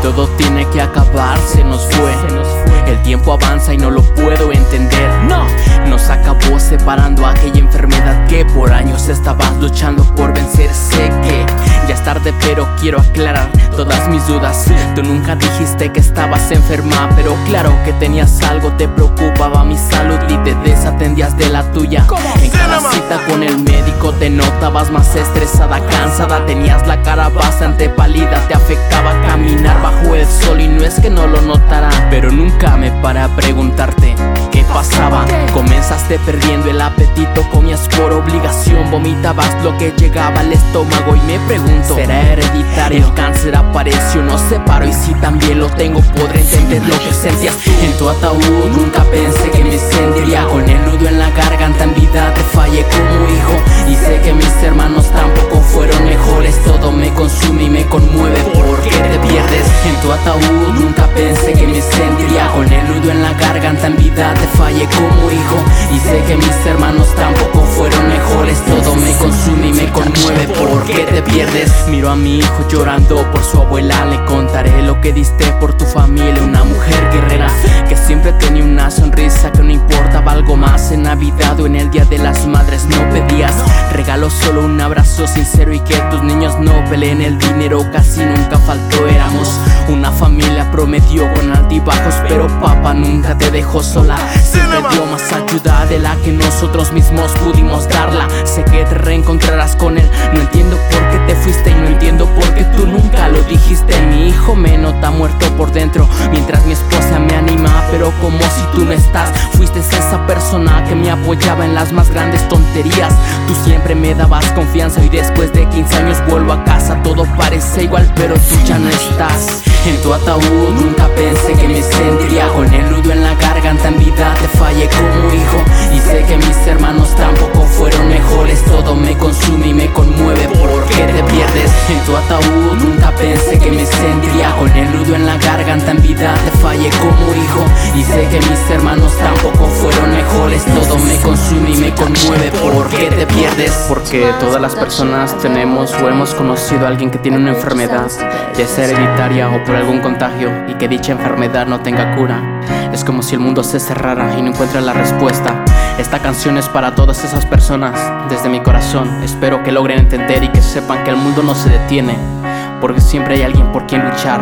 Todo tiene que acabar, se nos fue. El tiempo avanza y no lo puedo entender. No, nos acabó separando aquella enfermedad que por años estabas luchando por vencer. Sé que ya es tarde, pero quiero aclarar todas mis dudas. Tú nunca dijiste que estabas enferma, pero claro que tenías algo, te preocupaba mi salud y te desatendías de la tuya. En cada cita con el médico te notabas más estresada, cansada, tenías la cara bastante pálida, te afectaba caminar bajo el sol y no es que no lo notara, pero nunca me paré a preguntarte qué pasaba. Comenzaste perdiendo el apetito, comías por obligación, vomitabas lo que llegaba al estómago y me pregunto, ¿será hereditario? El cáncer apareció, no sé paro y si también lo tengo podré entender lo que sentías tú. En tu ataúd nunca pensé que me sentiría con el nudo en la garganta, en vida te fallé como hijo y sé que mis hermanos tampoco fueron mejores. Todo me consume y me conmueve porque te pierdes. En tu ataúd nunca pensé que me sentiría con el nudo en la garganta, en vida te fallé como hijo y sé que mis hermanos tampoco fueron mejores. Todo me consume y me conmueve porque te pierdes. Miro a mi hijo llorando por su abuela, le contaré lo que diste por tu familia. Una mujer guerrera que siempre tenía una sonrisa, que no importaba algo más. En Navidad o en el Día de las Madres no pedías regalo, solo un abrazo sincero y que tus niños no peleen. El dinero casi nunca faltó, éramos una familia promedio con altibajos, pero papá nunca te dejó sola. Siempre dio más ayuda de la que nosotros mismos pudimos darla. Sé que te reencontrarás con él, no entiendo por qué te fuiste y no entiendo por qué tú nunca lo dijiste. Mi hijo me nota muerto por dentro, mientras mi esposa me anima, pero como si tú no estás. Fuiste esa persona que me apoyaba en las más grandes tonterías. Tú siempre me dabas confianza y después de 15 años vuelvo a casa, todo parece igual pero tú ya no estás. En tu ataúd nunca pensé que me sentiría con el nudo en la garganta, en vida te fallé como hijo y sé que mis hermanos tampoco fueron mejores. Todo me consume y me conmueve porque te pierdes. En tu ataúd nunca pensé que me sentiría con el nudo en la garganta, en vida te fallé como hijo y sé que mis hermanos tampoco fueron mejores. Todo me consume y me conmueve porque te pierdes. Porque todas las personas tenemos o hemos conocido a alguien que tiene una enfermedad, ya sea hereditaria o por algún contagio, y que dicha enfermedad no tenga cura. Es como si el mundo se cerrara y no encuentra la respuesta. Esta canción es para todas esas personas. Desde mi corazón espero que logren entender y que sepan que el mundo no se detiene, porque siempre hay alguien por quien luchar,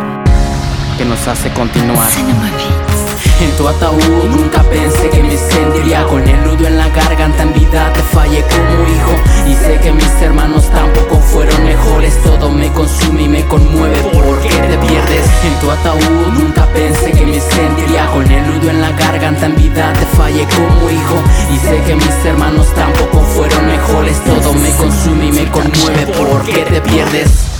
que nos hace continuar. En tu ataúd nunca pensé que me sentiría con el nudo en la garganta, en vida te fallé como hijo y sé que mis hermanos tampoco fueron mejores. Todo me consume y me conmueve porque te pierdes. En tu ataúd nunca pensé que me sentiría con el nudo en la garganta, en vida te fallé como hijo y sé que mis hermanos tampoco fueron mejores. Todo me consume y me conmueve porque te pierdes.